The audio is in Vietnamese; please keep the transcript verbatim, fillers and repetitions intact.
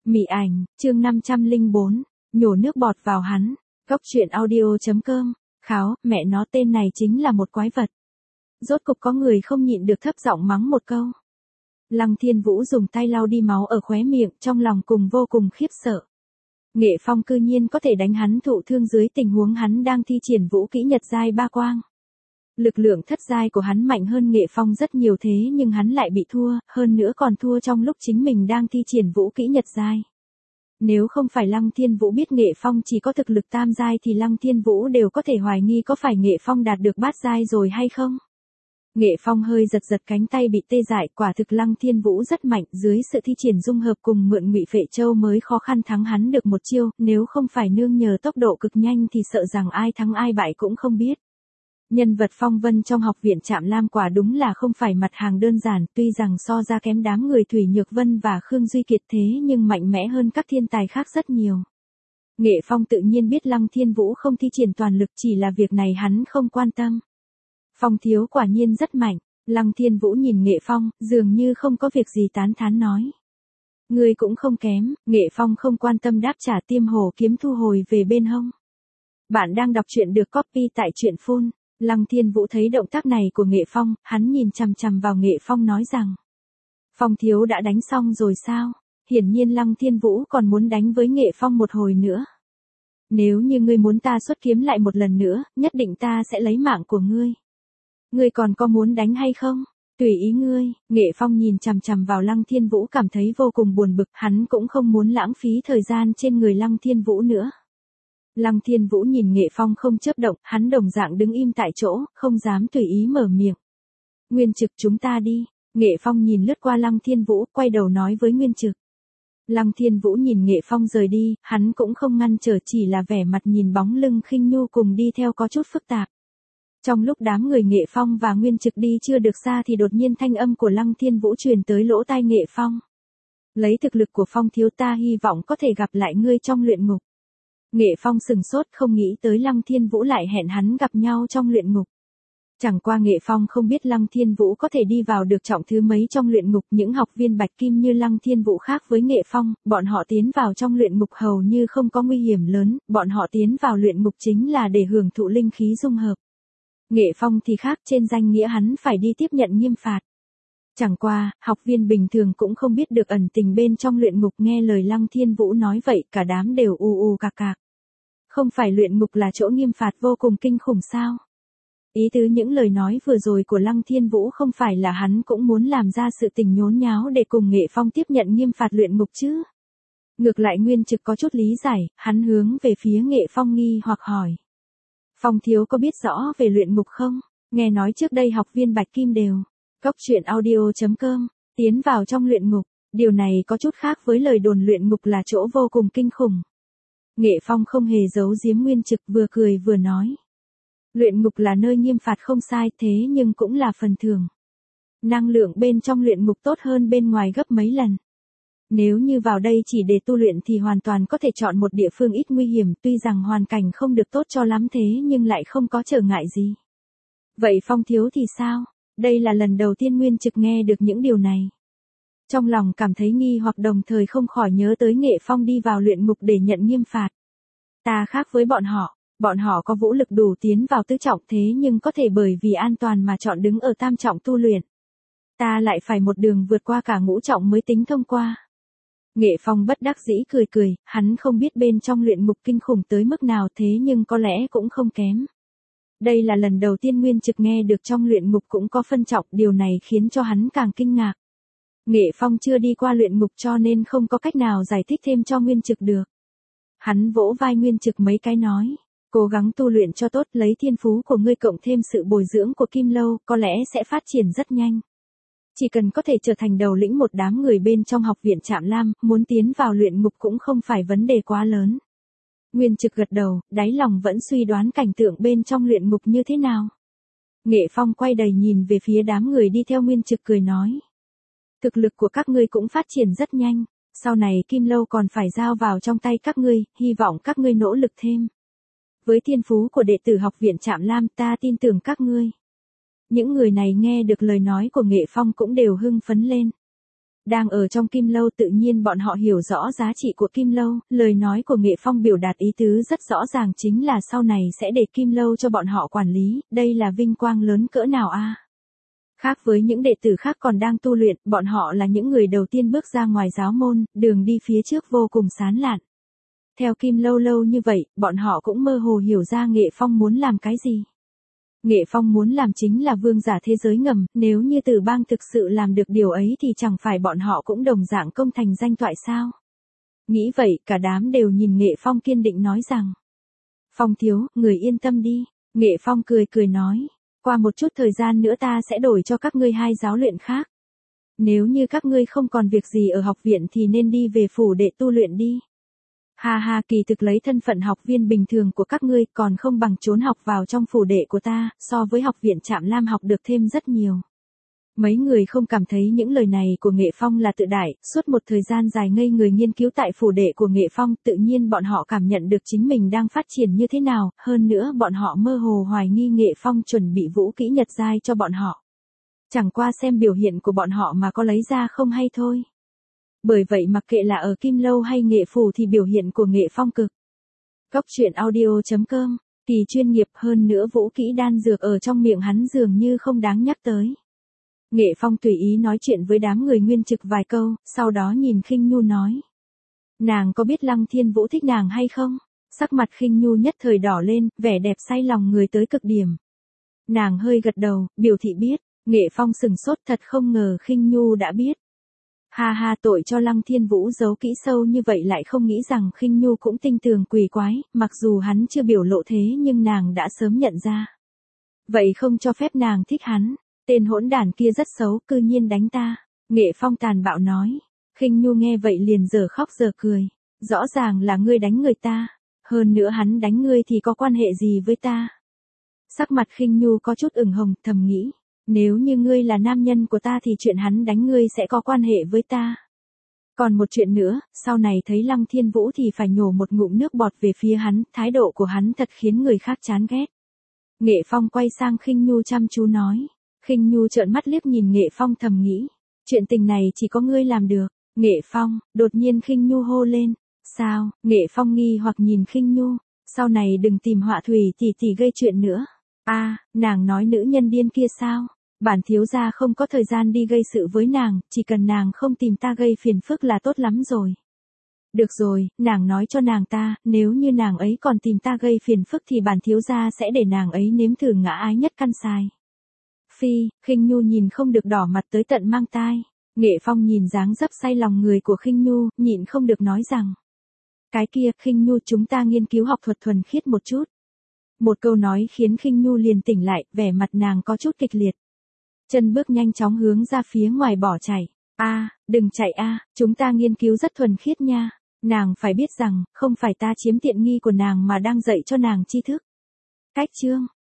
Mị ảnh, chương năm trăm lẻ bốn, nhổ nước bọt vào hắn. Góc truyện audio.com, kháo, mẹ nó tên này chính là một quái vật. Rốt cục có người không nhịn được thấp giọng mắng một câu. Lăng Thiên Vũ dùng tay lau đi máu ở khóe miệng, trong lòng cùng vô cùng khiếp sợ. Nghệ Phong cư nhiên có thể đánh hắn thụ thương dưới tình huống hắn đang thi triển vũ kỹ Nhật giai ba quang. Lực lượng thất giai của hắn mạnh hơn Nghệ Phong rất nhiều thế nhưng hắn lại bị thua, hơn nữa còn thua trong lúc chính mình đang thi triển vũ kỹ Nhật giai. Nếu không phải Lăng Thiên Vũ biết Nghệ Phong chỉ có thực lực tam giai thì Lăng Thiên Vũ đều có thể hoài nghi có phải Nghệ Phong đạt được bát giai rồi hay không. Nghệ Phong hơi giật giật cánh tay bị tê dại, quả thực Lăng Thiên Vũ rất mạnh, dưới sự thi triển dung hợp cùng mượn Ngụy Phệ Châu mới khó khăn thắng hắn được một chiêu, nếu không phải nương nhờ tốc độ cực nhanh thì sợ rằng ai thắng ai bại cũng không biết. Nhân vật phong vân trong học viện Trạm Lam quả đúng là không phải mặt hàng đơn giản, tuy rằng so ra kém đám người Thủy Nhược Vân và Khương Duy Kiệt thế nhưng mạnh mẽ hơn các thiên tài khác rất nhiều. Nghệ Phong tự nhiên biết Lăng Thiên Vũ không thi triển toàn lực, chỉ là việc này hắn không quan tâm. Phong thiếu quả nhiên rất mạnh. Lăng Thiên Vũ nhìn Nghệ Phong, dường như không có việc gì tán thán nói. Người cũng không kém. Nghệ Phong không quan tâm đáp trả, tiêm hổ kiếm thu hồi về bên hông. Bạn đang đọc truyện được copy tại truyện phun. Lăng Thiên Vũ thấy động tác này của Nghệ Phong, hắn nhìn chằm chằm vào Nghệ Phong nói rằng. Phong thiếu đã đánh xong rồi sao? Hiển nhiên Lăng Thiên Vũ còn muốn đánh với Nghệ Phong một hồi nữa. Nếu như ngươi muốn ta xuất kiếm lại một lần nữa, nhất định ta sẽ lấy mạng của ngươi. Ngươi còn có muốn đánh hay không? Tùy ý ngươi. Nghệ Phong nhìn chằm chằm vào Lăng Thiên Vũ cảm thấy vô cùng buồn bực, hắn cũng không muốn lãng phí thời gian trên người Lăng Thiên Vũ nữa. Lăng Thiên Vũ nhìn Nghệ Phong không chớp động, hắn đồng dạng đứng im tại chỗ, không dám tùy ý mở miệng. Nguyên Trực, chúng ta đi. Nghệ Phong nhìn lướt qua Lăng Thiên Vũ, quay đầu nói với Nguyên Trực. Lăng Thiên Vũ nhìn Nghệ Phong rời đi, hắn cũng không ngăn trở, chỉ là vẻ mặt nhìn bóng lưng khinh nhu cùng đi theo có chút phức tạp. Trong lúc đám người Nghệ Phong và Nguyên Trực đi chưa được xa thì đột nhiên thanh âm của Lăng Thiên Vũ truyền tới lỗ tai Nghệ Phong. Lấy thực lực của Phong thiếu ta hy vọng có thể gặp lại ngươi trong luyện ngục. Nghệ Phong sừng sốt, không nghĩ tới Lăng Thiên Vũ lại hẹn hắn gặp nhau trong luyện ngục. Chẳng qua Nghệ Phong không biết Lăng Thiên Vũ có thể đi vào được trọng thứ mấy trong luyện ngục, những học viên Bạch Kim như Lăng Thiên Vũ khác với Nghệ Phong, bọn họ tiến vào trong luyện ngục hầu như không có nguy hiểm lớn, bọn họ tiến vào luyện ngục chính là để hưởng thụ linh khí dung hợp. Nghệ Phong thì khác, trên danh nghĩa hắn phải đi tiếp nhận nghiêm phạt. Chẳng qua, học viên bình thường cũng không biết được ẩn tình bên trong luyện ngục, nghe lời Lăng Thiên Vũ nói vậy cả đám đều ù ù cạc cạc. Không phải luyện ngục là chỗ nghiêm phạt vô cùng kinh khủng sao? Ý tứ những lời nói vừa rồi của Lăng Thiên Vũ không phải là hắn cũng muốn làm ra sự tình nhốn nháo để cùng Nghệ Phong tiếp nhận nghiêm phạt luyện ngục chứ? Ngược lại Nguyên Trực có chút lý giải, hắn hướng về phía Nghệ Phong nghi hoặc hỏi. Phong thiếu có biết rõ về luyện ngục không? Nghe nói trước đây học viên Bạch Kim đều. Góc truyện audio.com, tiến vào trong luyện ngục, điều này có chút khác với lời đồn luyện ngục là chỗ vô cùng kinh khủng. Nghệ Phong không hề giấu giếm Nguyên Trực, vừa cười vừa nói. Luyện ngục là nơi nghiêm phạt không sai, thế nhưng cũng là phần thưởng. Năng lượng bên trong luyện ngục tốt hơn bên ngoài gấp mấy lần. Nếu như vào đây chỉ để tu luyện thì hoàn toàn có thể chọn một địa phương ít nguy hiểm, tuy rằng hoàn cảnh không được tốt cho lắm thế nhưng lại không có trở ngại gì. Vậy Phong thiếu thì sao? Đây là lần đầu tiên Nguyên Trực nghe được những điều này. Trong lòng cảm thấy nghi hoặc đồng thời không khỏi nhớ tới Nghệ Phong đi vào luyện ngục để nhận nghiêm phạt. Ta khác với bọn họ, bọn họ có vũ lực đủ tiến vào tứ trọng thế nhưng có thể bởi vì an toàn mà chọn đứng ở tam trọng tu luyện. Ta lại phải một đường vượt qua cả ngũ trọng mới tính thông qua. Nghệ Phong bất đắc dĩ cười cười, hắn không biết bên trong luyện ngục kinh khủng tới mức nào thế nhưng có lẽ cũng không kém. Đây là lần đầu tiên Nguyên Trực nghe được trong luyện ngục cũng có phân trọng, điều này khiến cho hắn càng kinh ngạc. Nghệ Phong chưa đi qua luyện ngục cho nên không có cách nào giải thích thêm cho Nguyên Trực được. Hắn vỗ vai Nguyên Trực mấy cái nói, cố gắng tu luyện cho tốt, lấy thiên phú của ngươi cộng thêm sự bồi dưỡng của Kim Lâu, có lẽ sẽ phát triển rất nhanh. Chỉ cần có thể trở thành đầu lĩnh một đám người bên trong học viện Trạm Lam, muốn tiến vào luyện ngục cũng không phải vấn đề quá lớn. Nguyên Trực gật đầu, đáy lòng vẫn suy đoán cảnh tượng bên trong luyện ngục như thế nào. Nghệ Phong quay đầy nhìn về phía đám người đi theo Nguyên Trực cười nói. Thực lực của các ngươi cũng phát triển rất nhanh, sau này Kim Lâu còn phải giao vào trong tay các ngươi, hy vọng các ngươi nỗ lực thêm. Với thiên phú của đệ tử học viện Trạm Lam ta tin tưởng các ngươi. Những người này nghe được lời nói của Nghệ Phong cũng đều hưng phấn lên. Đang ở trong Kim Lâu tự nhiên bọn họ hiểu rõ giá trị của Kim Lâu, lời nói của Nghệ Phong biểu đạt ý tứ rất rõ ràng chính là sau này sẽ để Kim Lâu cho bọn họ quản lý, đây là vinh quang lớn cỡ nào a. Khác với những đệ tử khác còn đang tu luyện, bọn họ là những người đầu tiên bước ra ngoài giáo môn, đường đi phía trước vô cùng sán lạn. Theo Kim Lâu lâu như vậy, bọn họ cũng mơ hồ hiểu ra Nghệ Phong muốn làm cái gì. Nghệ Phong muốn làm chính là vương giả thế giới ngầm, nếu như Tử Bang thực sự làm được điều ấy thì chẳng phải bọn họ cũng đồng dạng công thành danh toại sao. Nghĩ vậy, cả đám đều nhìn Nghệ Phong kiên định nói rằng. Phong thiếu, người yên tâm đi. Nghệ Phong cười cười nói. Qua một chút thời gian nữa ta sẽ đổi cho các ngươi hai giáo luyện khác. Nếu như các ngươi không còn việc gì ở học viện thì nên đi về phủ để tu luyện đi. Ha ha, kỳ thực lấy thân phận học viên bình thường của các ngươi còn không bằng trốn học vào trong phủ đệ của ta, so với học viện Trạm Lam học được thêm rất nhiều. Mấy người không cảm thấy những lời này của Nghệ Phong là tự đại, suốt một thời gian dài ngây người nghiên cứu tại phủ đệ của Nghệ Phong, tự nhiên bọn họ cảm nhận được chính mình đang phát triển như thế nào, hơn nữa bọn họ mơ hồ hoài nghi Nghệ Phong chuẩn bị vũ kỹ nhật giai cho bọn họ. Chẳng qua xem biểu hiện của bọn họ mà có lấy ra không hay thôi. Bởi vậy mặc kệ là ở Kim Lâu hay Nghệ Phủ thì biểu hiện của Nghệ Phong cực. Cốc truyện audio chấm com, kỳ chuyên nghiệp hơn nữa vũ kỹ đan dược ở trong miệng hắn dường như không đáng nhắc tới. Nghệ Phong tùy ý nói chuyện với đám người nguyên trực vài câu, sau đó nhìn Khinh Nhu nói. Nàng có biết Lăng Thiên Vũ thích nàng hay không? Sắc mặt Khinh Nhu nhất thời đỏ lên, vẻ đẹp say lòng người tới cực điểm. Nàng hơi gật đầu, biểu thị biết. Nghệ Phong sừng sốt thật không ngờ Khinh Nhu đã biết. Ha ha, tội cho Lăng Thiên Vũ giấu kỹ sâu như vậy lại không nghĩ rằng Khinh Nhu cũng tinh tường quỷ quái, mặc dù hắn chưa biểu lộ thế nhưng nàng đã sớm nhận ra. Vậy không cho phép nàng thích hắn, tên hỗn đản kia rất xấu, cư nhiên đánh ta. Nghệ Phong tàn bạo nói. Khinh Nhu nghe vậy liền giờ khóc giờ cười. Rõ ràng là ngươi đánh người ta, hơn nữa hắn đánh ngươi thì có quan hệ gì với ta? Sắc mặt Khinh Nhu có chút ửng hồng, thầm nghĩ. Nếu như ngươi là nam nhân của ta thì chuyện hắn đánh ngươi sẽ có quan hệ với ta. Còn một chuyện nữa, sau này thấy Lăng Thiên Vũ thì phải nhổ một ngụm nước bọt về phía hắn, thái độ của hắn thật khiến người khác chán ghét. Nghệ Phong quay sang Khinh Nhu chăm chú nói. Khinh Nhu trợn mắt liếc nhìn Nghệ Phong thầm nghĩ. Chuyện tình này chỉ có ngươi làm được. Nghệ Phong, đột nhiên Khinh Nhu hô lên. Sao? Nghệ Phong nghi hoặc nhìn Khinh Nhu. Sau này đừng tìm họa thủy tỷ tỷ gây chuyện nữa. A, à, nàng nói nữ nhân điên kia sao? Bản thiếu gia không có thời gian đi gây sự với nàng, chỉ cần nàng không tìm ta gây phiền phức là tốt lắm rồi. Được rồi, nàng nói cho nàng ta, nếu như nàng ấy còn tìm ta gây phiền phức thì bản thiếu gia sẽ để nàng ấy nếm thử ngã ái nhất căn xài. Phi, Khinh Nhu nhìn không được đỏ mặt tới tận mang tai. Nghệ Phong nhìn dáng dấp say lòng người của Khinh Nhu, nhịn không được nói rằng. Cái kia, Khinh Nhu chúng ta nghiên cứu học thuật thuần khiết một chút. Một câu nói khiến Khinh Nhu liền tỉnh lại, vẻ mặt nàng có chút kịch liệt. Chân bước nhanh chóng hướng ra phía ngoài bỏ chạy. A, à, đừng chạy a, à, chúng ta nghiên cứu rất thuần khiết nha. Nàng phải biết rằng, không phải ta chiếm tiện nghi của nàng mà đang dạy cho nàng tri thức. Cách chương.